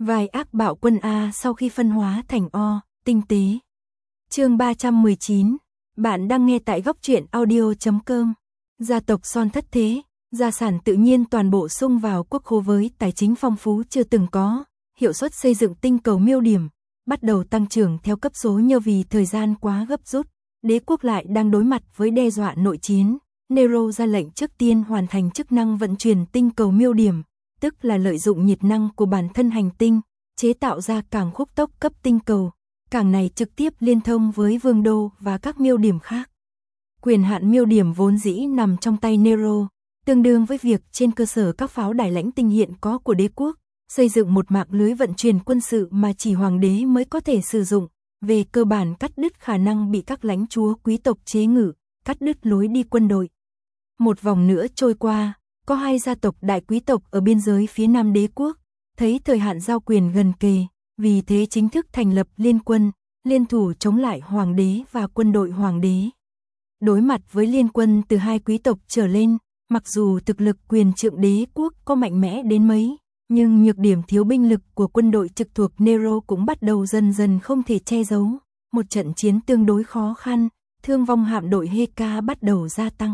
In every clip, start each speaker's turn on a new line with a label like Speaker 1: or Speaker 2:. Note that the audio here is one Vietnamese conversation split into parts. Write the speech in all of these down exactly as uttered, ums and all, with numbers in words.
Speaker 1: Vài ác bạo quân A sau khi phân hóa thành O, tinh tế. Chương ba trăm mười chín. Bạn đang nghe tại góc truyện audio chấm com. Gia tộc Son thất thế, gia sản tự nhiên toàn bộ sung vào quốc khố với tài chính phong phú chưa từng có, hiệu suất xây dựng tinh cầu miêu điểm bắt đầu tăng trưởng theo cấp số nhờ vì thời gian quá gấp rút. Đế quốc lại đang đối mặt với đe dọa nội chiến. Nero ra lệnh trước tiên hoàn thành chức năng vận chuyển tinh cầu miêu điểm, tức là lợi dụng nhiệt năng của bản thân hành tinh, chế tạo ra cảng khúc tốc cấp tinh cầu. Cảng này trực tiếp liên thông với vương đô và các miêu điểm khác. Quyền hạn miêu điểm vốn dĩ nằm trong tay Nero, tương đương với việc trên cơ sở các pháo đài lãnh tinh hiện có của đế quốc, xây dựng một mạng lưới vận chuyển quân sự mà chỉ hoàng đế mới có thể sử dụng, về cơ bản cắt đứt khả năng bị các lãnh chúa quý tộc chế ngự, cắt đứt lối đi quân đội. Một vòng nữa trôi qua, có hai gia tộc đại quý tộc ở biên giới phía nam đế quốc, thấy thời hạn giao quyền gần kề, vì thế chính thức thành lập liên quân, liên thủ chống lại hoàng đế và quân đội hoàng đế. Đối mặt với liên quân từ hai quý tộc trở lên, mặc dù thực lực quyền trượng đế quốc có mạnh mẽ đến mấy, nhưng nhược điểm thiếu binh lực của quân đội trực thuộc Nero cũng bắt đầu dần dần không thể che giấu. Một trận chiến tương đối khó khăn, thương vong hạm đội Heka bắt đầu gia tăng.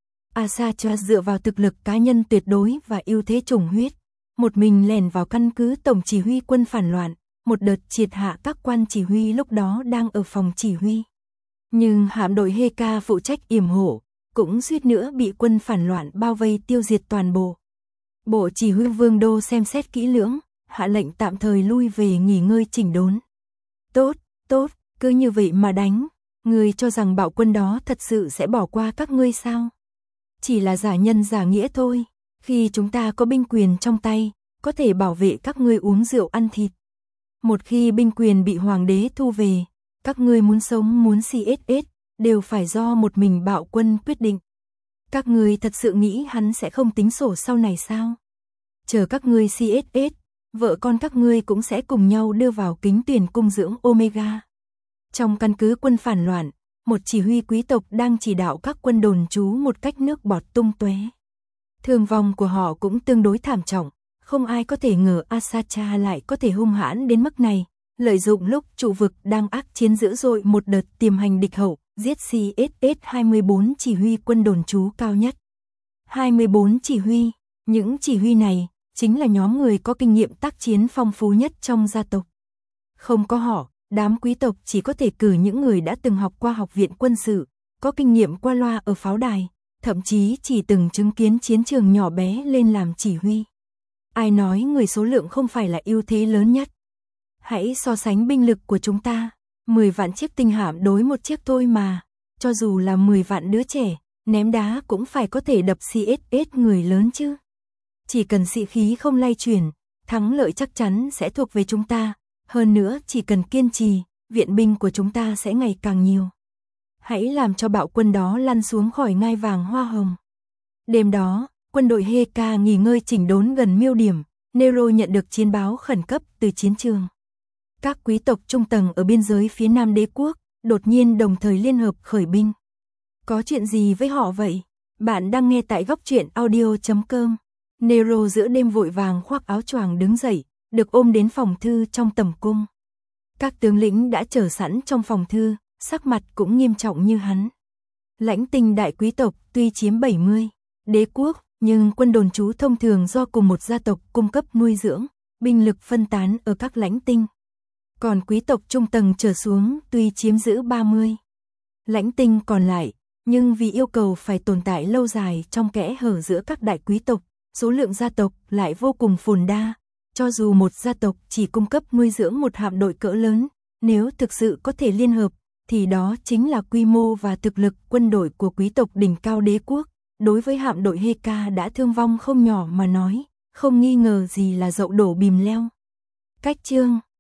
Speaker 1: Asatra dựa vào thực lực cá nhân tuyệt đối và ưu thế chủng huyết, một mình lẻn vào căn cứ tổng chỉ huy quân phản loạn, một đợt triệt hạ các quan chỉ huy lúc đó đang ở phòng chỉ huy. Nhưng hạm đội Heka phụ trách yểm hộ, cũng suýt nữa bị quân phản loạn bao vây tiêu diệt toàn bộ. Bộ chỉ huy vương đô xem xét kỹ lưỡng, hạ lệnh tạm thời lui về nghỉ ngơi chỉnh đốn. Tốt, tốt, cứ như vậy mà đánh, người cho rằng bạo quân đó thật sự sẽ bỏ qua các ngươi sao? Chỉ là giả nhân giả nghĩa thôi, khi chúng ta có binh quyền trong tay, có thể bảo vệ các ngươi uống rượu ăn thịt. Một khi binh quyền bị hoàng đế thu về, các ngươi muốn sống muốn xê ét ét, đều phải do một mình bạo quân quyết định. Các ngươi thật sự nghĩ hắn sẽ không tính sổ sau này sao? Chờ các ngươi xê ét ét, vợ con các ngươi cũng sẽ cùng nhau đưa vào kính tuyển cung dưỡng Omega. Trong căn cứ quân phản loạn, một chỉ huy quý tộc đang chỉ đạo các quân đồn trú một cách nước bọt tung tóe. Thương vong của họ cũng tương đối thảm trọng, không ai có thể ngờ Asatra lại có thể hung hãn đến mức này, lợi dụng lúc trụ vực đang ác chiến dữ dội một đợt tiềm hành địch hậu, giết xê ét ét hai mươi bốn chỉ huy quân đồn trú cao nhất. hai mươi bốn chỉ huy, những chỉ huy này chính là nhóm người có kinh nghiệm tác chiến phong phú nhất trong gia tộc. Không có họ, đám quý tộc chỉ có thể cử những người đã từng học qua học viện quân sự, có kinh nghiệm qua loa ở pháo đài, thậm chí chỉ từng chứng kiến chiến trường nhỏ bé lên làm chỉ huy. Ai nói người số lượng không phải là ưu thế lớn nhất? Hãy so sánh binh lực của chúng ta, mười vạn chiếc tinh hạm đối một chiếc thôi mà, cho dù là mười vạn đứa trẻ, ném đá cũng phải có thể đập xê ét ét người lớn chứ. Chỉ cần sĩ khí không lay chuyển, thắng lợi chắc chắn sẽ thuộc về chúng ta, hơn nữa chỉ cần kiên trì, viện binh của chúng ta sẽ ngày càng nhiều. Hãy làm cho bạo quân đó lăn xuống khỏi ngai vàng hoa hồng. Đêm đó, quân đội Heka nghỉ ngơi chỉnh đốn gần miêu điểm, Nero nhận được chiến báo khẩn cấp từ chiến trường. Các quý tộc trung tầng ở biên giới phía nam đế quốc, đột nhiên đồng thời liên hợp khởi binh. Có chuyện gì với họ vậy? Bạn đang nghe tại góc truyện audio chấm com. Nero giữa đêm vội vàng khoác áo choàng đứng dậy, được ôm đến phòng thư trong tầm cung. Các tướng lĩnh đã chờ sẵn trong phòng thư, sắc mặt cũng nghiêm trọng như hắn. Lãnh tinh đại quý tộc tuy chiếm bảy mươi đế quốc, nhưng quân đồn trú thông thường do cùng một gia tộc cung cấp nuôi dưỡng, binh lực phân tán ở các lãnh tinh. Còn quý tộc trung tầng trở xuống tuy chiếm giữ ba mươi lãnh tinh còn lại, nhưng vì yêu cầu phải tồn tại lâu dài trong kẽ hở giữa các đại quý tộc, số lượng gia tộc lại vô cùng phồn đa. Cho dù một gia tộc chỉ cung cấp nuôi dưỡng một hạm đội cỡ lớn, nếu thực sự có thể liên hợp, thì đó chính là quy mô và thực lực quân đội của quý tộc đỉnh cao đế quốc. Đối với hạm đội Heka đã thương vong không nhỏ mà nói, không nghi ngờ gì là dậu đổ bìm leo. Cách chương